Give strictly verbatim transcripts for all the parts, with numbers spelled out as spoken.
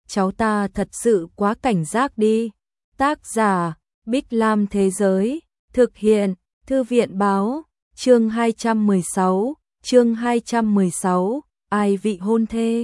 cháu ta thật sự quá cảnh giác đi. Tác giả, Bích Lam Thế Giới, thực hiện, Thư viện Báo, chương hai trăm mười sáu, chương hai trăm mười sáu, ai vị hôn thê.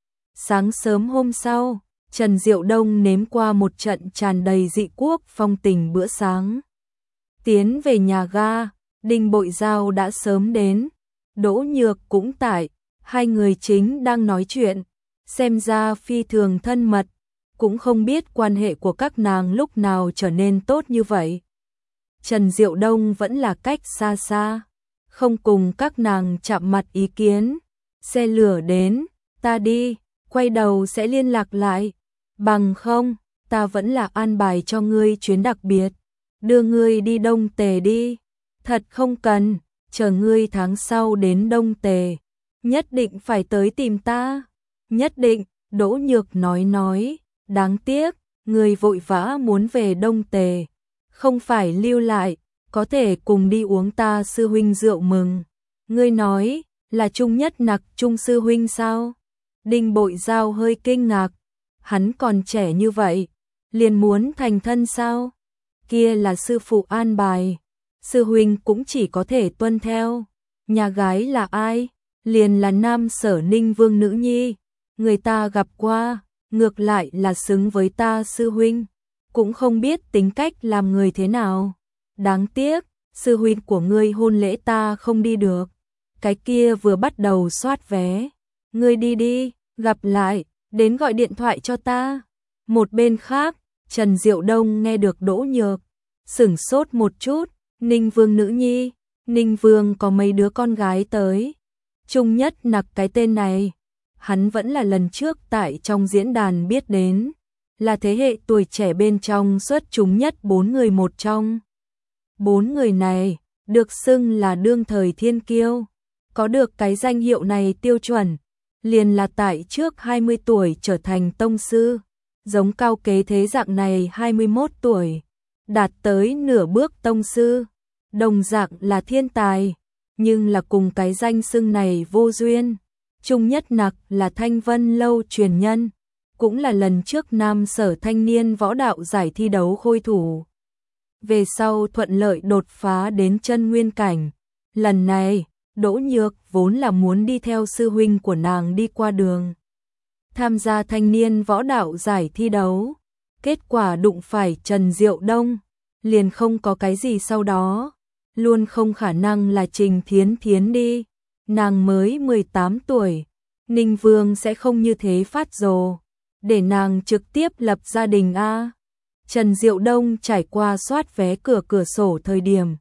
Sáng sớm hôm sau, Trần Diệu Đông nếm qua một trận tràn đầy dị quốc phong tình bữa sáng. Tiến về nhà ga, Đinh Bội Giao đã sớm đến, Đỗ Nhược cũng tại, hai người chính đang nói chuyện, xem ra phi thường thân mật, cũng không biết quan hệ của các nàng lúc nào trở nên tốt như vậy. Trần Diệu Đông vẫn là cách xa xa, không cùng các nàng chạm mặt ý kiến. Xe lửa đến, ta đi, quay đầu sẽ liên lạc lại, bằng không, ta vẫn là an bài cho ngươi chuyến đặc biệt, đưa ngươi đi Đông Tề đi. Thật không cần, chờ ngươi tháng sau đến Đông Tề, nhất định phải tới tìm ta. Nhất định, Đỗ Nhược nói nói, đáng tiếc, ngươi vội vã muốn về Đông Tề, không phải lưu lại, có thể cùng đi uống ta sư huynh rượu mừng. Ngươi nói, là Trung Nhất Nặc Trung sư huynh sao? Đinh Bội Giao hơi kinh ngạc, hắn còn trẻ như vậy, liền muốn thành thân sao? Kia là sư phụ an bài, sư huynh cũng chỉ có thể tuân theo. Nhà gái là ai? Liền là Nam Sở Ninh Vương nữ nhi, người ta gặp qua, ngược lại là xứng với ta sư huynh, cũng không biết tính cách làm người thế nào. Đáng tiếc, sư huynh của ngươi hôn lễ ta không đi được, cái kia vừa bắt đầu soát vé. Ngươi đi đi, gặp lại, đến gọi điện thoại cho ta. Một bên khác, Trần Diệu Đông nghe được Đỗ Nhược, sửng sốt một chút, Ninh Vương nữ nhi, Ninh Vương có mấy đứa con gái tới. Trung Nhất Nặc cái tên này, hắn vẫn là lần trước tại trong diễn đàn biết đến, là thế hệ tuổi trẻ bên trong xuất chúng nhất bốn người một trong. Bốn người này, được xưng là đương thời thiên kiêu, có được cái danh hiệu này tiêu chuẩn, liền là tại trước hai mươi tuổi trở thành tông sư, giống Cao Kế Thế dạng này hai mươi mốt tuổi, đạt tới nửa bước tông sư, đồng dạng là thiên tài, nhưng là cùng cái danh xưng này vô duyên. Trung Nhất Nặc là Thanh Vân Lâu truyền nhân, cũng là lần trước Nam Sở thanh niên võ đạo giải thi đấu khôi thủ. Về sau thuận lợi đột phá đến chân nguyên cảnh. Lần này, Đỗ Nhược vốn là muốn đi theo sư huynh của nàng đi qua đường, tham gia thanh niên võ đạo giải thi đấu. Kết quả đụng phải Trần Diệu Đông, liền không có cái gì sau đó. Luôn không khả năng là Trình Thiến Thiến đi. Nàng mới mười tám tuổi, Ninh Vương sẽ không như thế phát rồ, để nàng trực tiếp lập gia đình a. Trần Diệu Đông trải qua soát vé cửa cửa sổ thời điểm,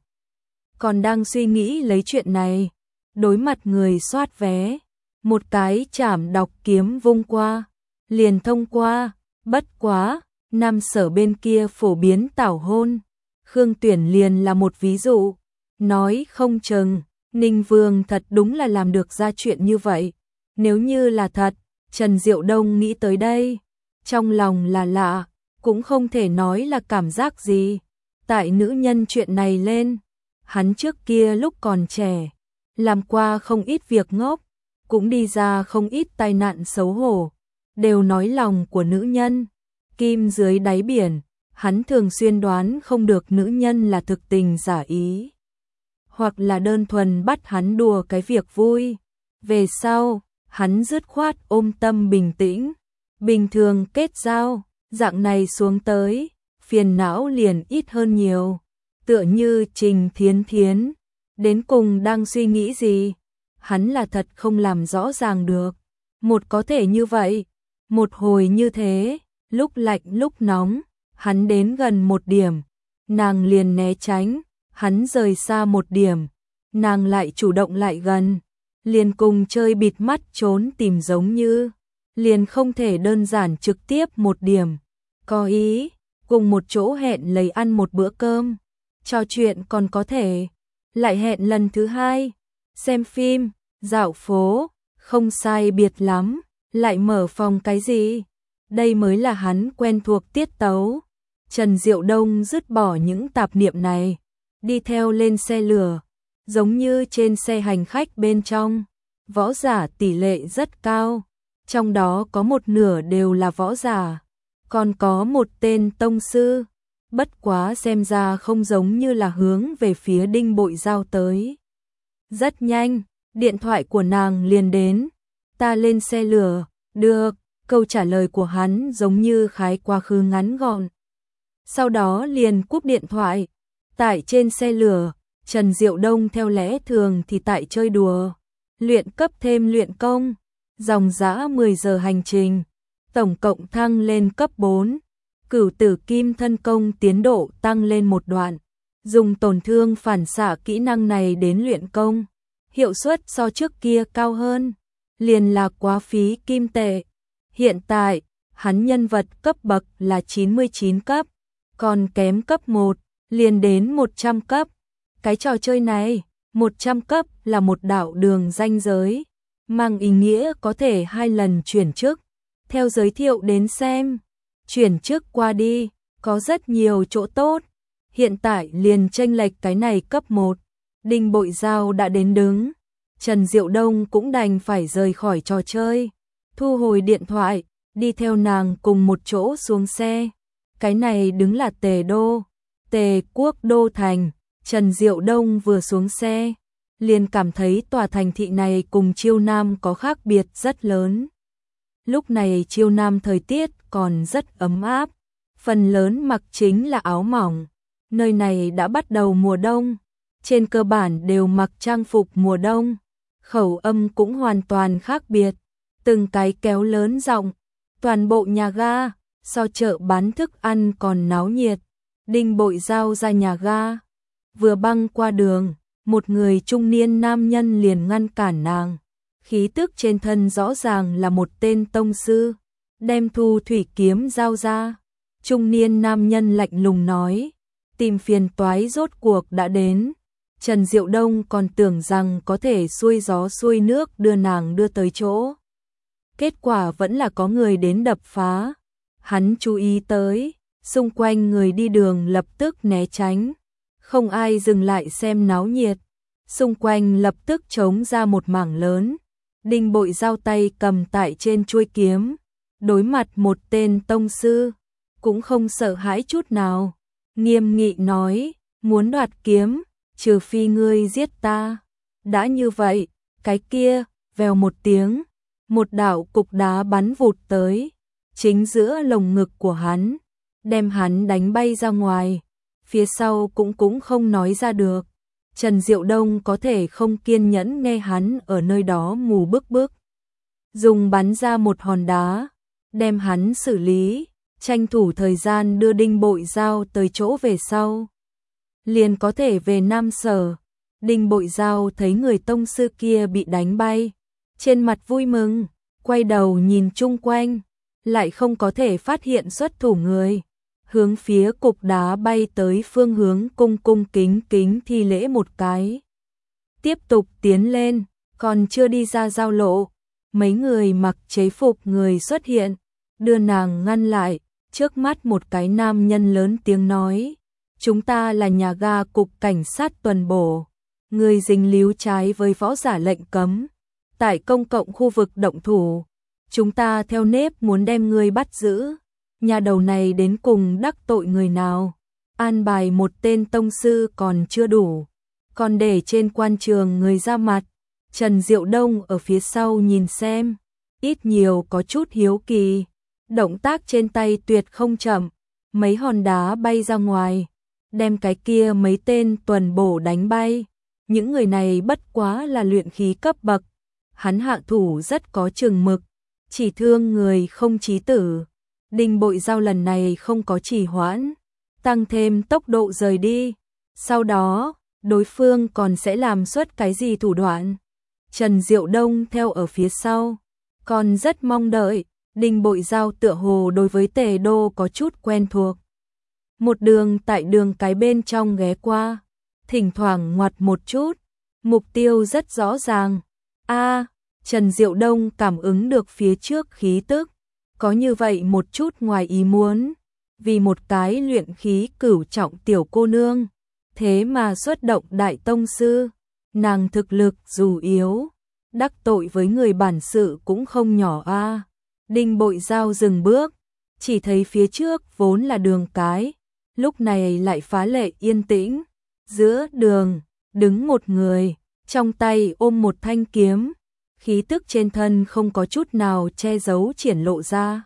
còn đang suy nghĩ lấy chuyện này, đối mặt người soát vé, một cái chảm đọc kiếm vung qua, liền thông qua. Bất quá, Nam Sở bên kia phổ biến tảo hôn, Khương Tuyển liền là một ví dụ, nói không chừng Ninh Vương thật đúng là làm được ra chuyện như vậy. Nếu như là thật, Trần Diệu Đông nghĩ tới đây, trong lòng là lạ, cũng không thể nói là cảm giác gì. Tại nữ nhân chuyện này lên, hắn trước kia lúc còn trẻ, làm qua không ít việc ngốc, cũng đi ra không ít tai nạn xấu hổ, đều nói lòng của nữ nhân. Kim dưới đáy biển, hắn thường xuyên đoán không được nữ nhân là thực tình giả ý, hoặc là đơn thuần bắt hắn đùa cái việc vui. Về sau, hắn dứt khoát ôm tâm bình tĩnh, bình thường kết giao, dạng này xuống tới, phiền não liền ít hơn nhiều. Tựa như Trình Thiến Thiến, đến cùng đang suy nghĩ gì, hắn là thật không làm rõ ràng được. Một có thể như vậy, một hồi như thế, lúc lạnh lúc nóng, hắn đến gần một điểm, nàng liền né tránh. Hắn rời xa một điểm, nàng lại chủ động lại gần, liền cùng chơi bịt mắt trốn tìm giống như, liền không thể đơn giản trực tiếp một điểm. Có ý, cùng một chỗ hẹn lấy ăn một bữa cơm, trò chuyện còn có thể, lại hẹn lần thứ hai, xem phim, dạo phố, không sai biệt lắm, lại mở phòng cái gì. Đây mới là hắn quen thuộc tiết tấu. Trần Diệu Đông dứt bỏ những tạp niệm này, đi theo lên xe lửa, giống như trên xe hành khách bên trong, võ giả tỷ lệ rất cao. trong đó có một nửa đều là võ giả, còn có một tên tông sư, bất quá xem ra không giống như là hướng về phía Đinh Bội Giao tới. Rất nhanh, điện thoại của nàng liền đến, ta lên xe lửa, được, câu trả lời của hắn giống như khái quá khứ ngắn gọn. Sau đó liền cúp điện thoại, tại trên xe lửa, Trần Diệu Đông theo lẽ thường thì tại chơi đùa, luyện cấp thêm luyện công, dòng dã mười giờ hành trình, tổng cộng thăng lên cấp bốn, cửu tử kim thân công tiến độ tăng lên một đoạn, dùng tổn thương phản xạ kỹ năng này đến luyện công, hiệu suất so trước kia cao hơn, liền là quá phí kim tệ. Hiện tại, hắn nhân vật cấp bậc là chín mươi chín cấp, còn kém cấp một, liền đến một trăm cấp. Cái trò chơi này, một trăm cấp là một đạo đường ranh giới, mang ý nghĩa có thể hai lần chuyển chức. Theo giới thiệu đến xem, chuyển chức qua đi, có rất nhiều chỗ tốt. Hiện tại liền chênh lệch cái này cấp một, Đinh Bội Giao đã đến đứng. Trần Diệu Đông cũng đành phải rời khỏi trò chơi, thu hồi điện thoại, đi theo nàng cùng một chỗ xuống xe. Cái này đứng là Tề Đô, Tề Quốc Đô Thành. Trần Diệu Đông vừa xuống xe, liền cảm thấy tòa thành thị này cùng Chiêu Nam có khác biệt rất lớn. Lúc này Chiêu Nam thời tiết còn rất ấm áp, phần lớn mặc chính là áo mỏng. Nơi này đã bắt đầu mùa đông, trên cơ bản đều mặc trang phục mùa đông. Khẩu âm cũng hoàn toàn khác biệt, từng cái kéo lớn giọng, toàn bộ nhà ga, so chợ bán thức ăn còn náo nhiệt. Đinh Bội Giao ra nhà ga, vừa băng qua đường, một người trung niên nam nhân liền ngăn cản nàng. Khí tức trên thân rõ ràng là một tên tông sư, đem thu thủy kiếm giao ra. Trung niên nam nhân lạnh lùng nói, tìm phiền toái rốt cuộc đã đến. Trần Diệu Đông còn tưởng rằng có thể xuôi gió xuôi nước đưa nàng đưa tới chỗ. Kết quả vẫn là có người đến đập phá. Hắn chú ý tới, xung quanh người đi đường lập tức né tránh. Không ai dừng lại xem náo nhiệt. Xung quanh lập tức trống ra một mảng lớn. Đinh Bội Giao tay cầm tại trên chuôi kiếm. Đối mặt một tên tông sư, cũng không sợ hãi chút nào. Nghiêm nghị nói, muốn đoạt kiếm, trừ phi ngươi giết ta. Đã như vậy, cái kia, vèo một tiếng, một đạo cục đá bắn vụt tới, chính giữa lồng ngực của hắn, đem hắn đánh bay ra ngoài. Phía sau cũng cũng không nói ra được. Trần Diệu Đông có thể không kiên nhẫn nghe hắn ở nơi đó mù bức bức. Dùng bắn ra một hòn đá, đem hắn xử lý, tranh thủ thời gian đưa Đinh Bội Giao tới chỗ về sau. Liền có thể về Nam Sở. Đinh Bội Giao thấy người tông sư kia bị đánh bay, trên mặt vui mừng, quay đầu nhìn chung quanh, lại không có thể phát hiện xuất thủ người. Hướng phía cục đá bay tới phương hướng cung cung kính kính thi lễ một cái. Tiếp tục tiến lên, còn chưa đi ra giao lộ, mấy người mặc chế phục người xuất hiện, đưa nàng ngăn lại. Trước mắt một cái nam nhân lớn tiếng nói, chúng ta là nhà ga cục cảnh sát tuần bổ, người dính líu trái với võ giả lệnh cấm, tại công cộng khu vực động thủ, chúng ta theo nếp muốn đem người bắt giữ. Nhà đầu này đến cùng đắc tội người nào? An bài một tên tông sư còn chưa đủ, còn để trên quan trường người ra mặt. Trần Diệu Đông ở phía sau nhìn xem, ít nhiều có chút hiếu kỳ. Động tác trên tay tuyệt không chậm, mấy hòn đá bay ra ngoài, đem cái kia mấy tên tuần bổ đánh bay. Những người này bất quá là luyện khí cấp bậc, hắn hạ thủ rất có chừng mực, chỉ thương người không chí tử. Đinh Bội Giao lần này không có trì hoãn, tăng thêm tốc độ rời đi. Sau đó, đối phương còn sẽ làm xuất cái gì thủ đoạn? Trần Diệu Đông theo ở phía sau, còn rất mong đợi. Đinh Bội Giao tựa hồ đối với Tề Đô có chút quen thuộc. Một đường tại đường cái bên trong ghé qua, thỉnh thoảng ngoặt một chút, mục tiêu rất rõ ràng. A, Trần Diệu Đông cảm ứng được phía trước khí tức, có như vậy một chút ngoài ý muốn, vì một cái luyện khí cửu trọng tiểu cô nương, thế mà xuất động đại tông sư, nàng thực lực dù yếu, đắc tội với người bản sự cũng không nhỏ a. Đinh Bội Giao dừng bước, chỉ thấy phía trước vốn là đường cái, lúc này lại phá lệ yên tĩnh. Giữa đường, đứng một người, trong tay ôm một thanh kiếm, khí tức trên thân không có chút nào che giấu triển lộ ra.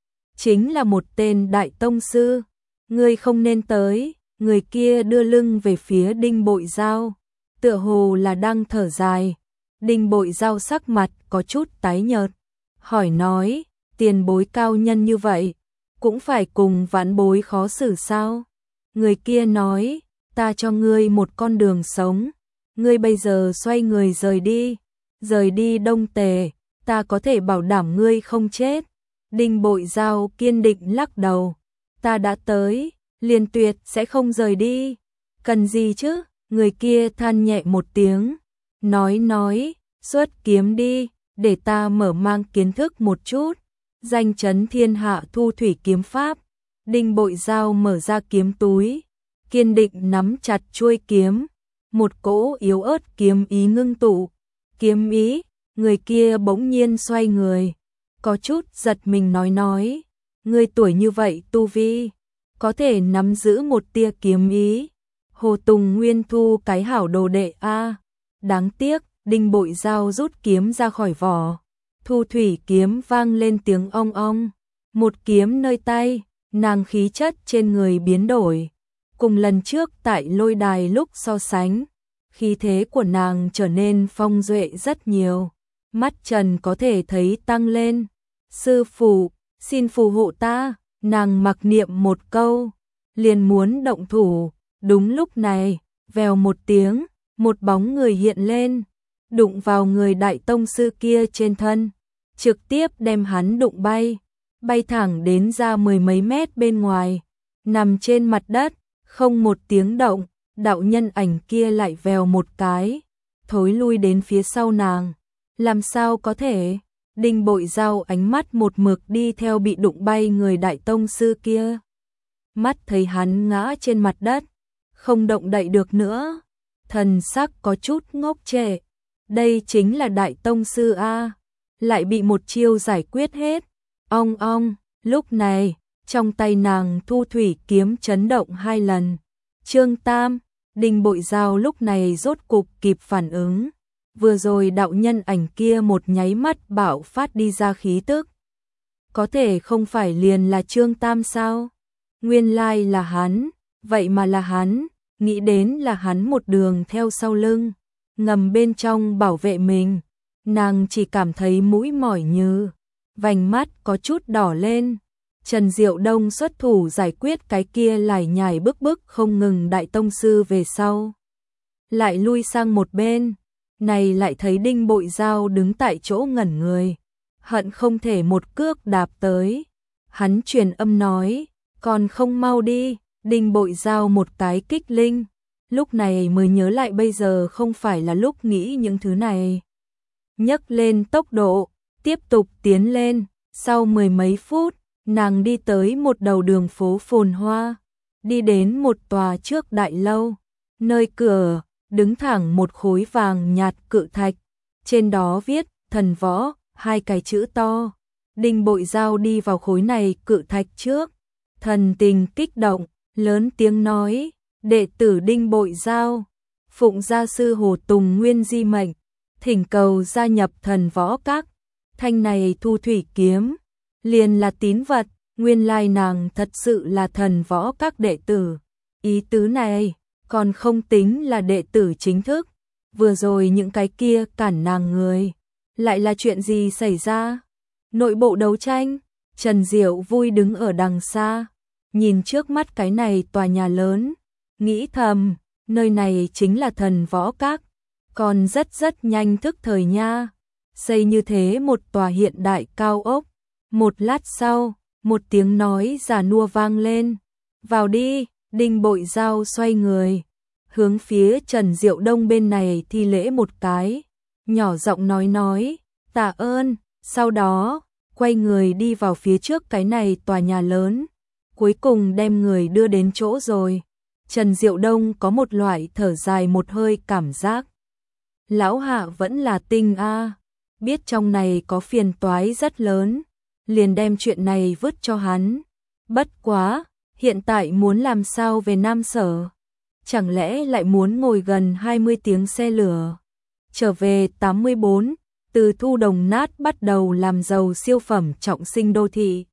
Chính là một tên đại tông sư. Ngươi không nên tới. Người kia đưa lưng về phía Đinh Bội Giao, tựa hồ là đang thở dài. Đinh Bội Giao sắc mặt có chút tái nhợt, hỏi nói, tiền bối cao nhân như vậy, cũng phải cùng vãn bối khó xử sao? Người kia nói, ta cho ngươi một con đường sống, ngươi bây giờ xoay người rời đi, rời đi Đông Tề, ta có thể bảo đảm ngươi không chết. Đinh Bội Giao kiên định lắc đầu, ta đã tới, liền tuyệt sẽ không rời đi. Cần gì chứ? Người kia than nhẹ một tiếng, nói nói, xuất kiếm đi, để ta mở mang kiến thức một chút. Danh chấn thiên hạ thu thủy kiếm pháp. Đinh Bội Giao mở ra kiếm túi, kiên định nắm chặt chuôi kiếm, một cỗ yếu ớt kiếm ý ngưng tụ. Kiếm ý, người kia bỗng nhiên xoay người, có chút giật mình nói nói, ngươi tuổi như vậy tu vi, có thể nắm giữ một tia kiếm ý. Hồ Tùng Nguyên thu cái hảo đồ đệ a. Đáng tiếc, Đinh Bội Giao rút kiếm ra khỏi vỏ, thu thủy kiếm vang lên tiếng ong ong, một kiếm nơi tay, nàng khí chất trên người biến đổi, cùng lần trước tại lôi đài lúc so sánh, khí thế của nàng trở nên phong duệ rất nhiều, mắt Trần có thể thấy tăng lên. Sư phụ, xin phù hộ ta. Nàng mặc niệm một câu, liền muốn động thủ. Đúng lúc này, vèo một tiếng, một bóng người hiện lên, đụng vào người đại tông sư kia trên thân, trực tiếp đem hắn đụng bay, bay thẳng đến ra mười mấy mét bên ngoài, nằm trên mặt đất, không một tiếng động. Đạo nhân ảnh kia lại vèo một cái, thối lui đến phía sau nàng. Làm sao có thể? Đinh Bội Giao ánh mắt một mực đi theo bị đụng bay người đại tông sư kia. Mắt thấy hắn ngã trên mặt đất, không động đậy được nữa, thần sắc có chút ngốc trệ. Đây chính là đại tông sư a, lại bị một chiêu giải quyết hết. Ong ong, lúc này, trong tay nàng thu thủy kiếm chấn động hai lần. Chương Tam, Đinh Bội Giao lúc này rốt cục kịp phản ứng. Vừa rồi đạo nhân ảnh kia một nháy mắt bạo phát đi ra khí tức. Có thể không phải liền là Trương Tam sao? Nguyên lai là hắn, vậy mà là hắn, nghĩ đến là hắn một đường theo sau lưng, ngầm bên trong bảo vệ mình. Nàng chỉ cảm thấy mũi mỏi như, vành mắt có chút đỏ lên. Trần Diệu Đông xuất thủ giải quyết cái kia lải nhải bức bức không ngừng đại tông sư về sau. Lại lui sang một bên, này lại thấy Đinh Bội Giao đứng tại chỗ ngẩn người, hận không thể một cước đạp tới. Hắn truyền âm nói, còn không mau đi. Đinh Bội Giao một cái kích linh, lúc này mới nhớ lại bây giờ không phải là lúc nghĩ những thứ này. Nhấc lên tốc độ, tiếp tục tiến lên, sau mười mấy phút, nàng đi tới một đầu đường phố phồn hoa, đi đến một tòa trước đại lâu, nơi cửa đứng thẳng một khối vàng nhạt cự thạch, trên đó viết thần võ, hai cái chữ to. Đinh Bội Giao đi vào khối này cự thạch trước, thần tình kích động, lớn tiếng nói, đệ tử Đinh Bội Giao, phụng gia sư Hồ Tùng Nguyên di mệnh, thỉnh cầu gia nhập thần võ các. Thanh này thu thủy kiếm, liền là tín vật, nguyên lai nàng thật sự là thần võ các đệ tử. Ý tứ này, còn không tính là đệ tử chính thức. Vừa rồi những cái kia cản nàng người, lại là chuyện gì xảy ra? Nội bộ đấu tranh. Trần Diệu vui đứng ở đằng xa, nhìn trước mắt cái này tòa nhà lớn, nghĩ thầm, nơi này chính là thần võ các, còn rất rất nhanh thức thời nha. Xây như thế một tòa hiện đại cao ốc. Một lát sau, một tiếng nói già nua vang lên, vào đi. Đinh Bội Giao xoay người, hướng phía Trần Diệu Đông bên này thi lễ một cái, nhỏ giọng nói nói, tạ ơn. Sau đó, quay người đi vào phía trước cái này tòa nhà lớn, cuối cùng đem người đưa đến chỗ rồi. Trần Diệu Đông có một loại thở dài một hơi cảm giác. Lão hạ vẫn là tinh a, biết trong này có phiền toái rất lớn, liền đem chuyện này vứt cho hắn. Bất quá, hiện tại muốn làm sao về Nam Sở? Chẳng lẽ lại muốn ngồi gần hai mươi tiếng xe lửa? Trở về tám mươi bốn, từ thu đồng nát bắt đầu làm giàu siêu phẩm trọng sinh đô thị.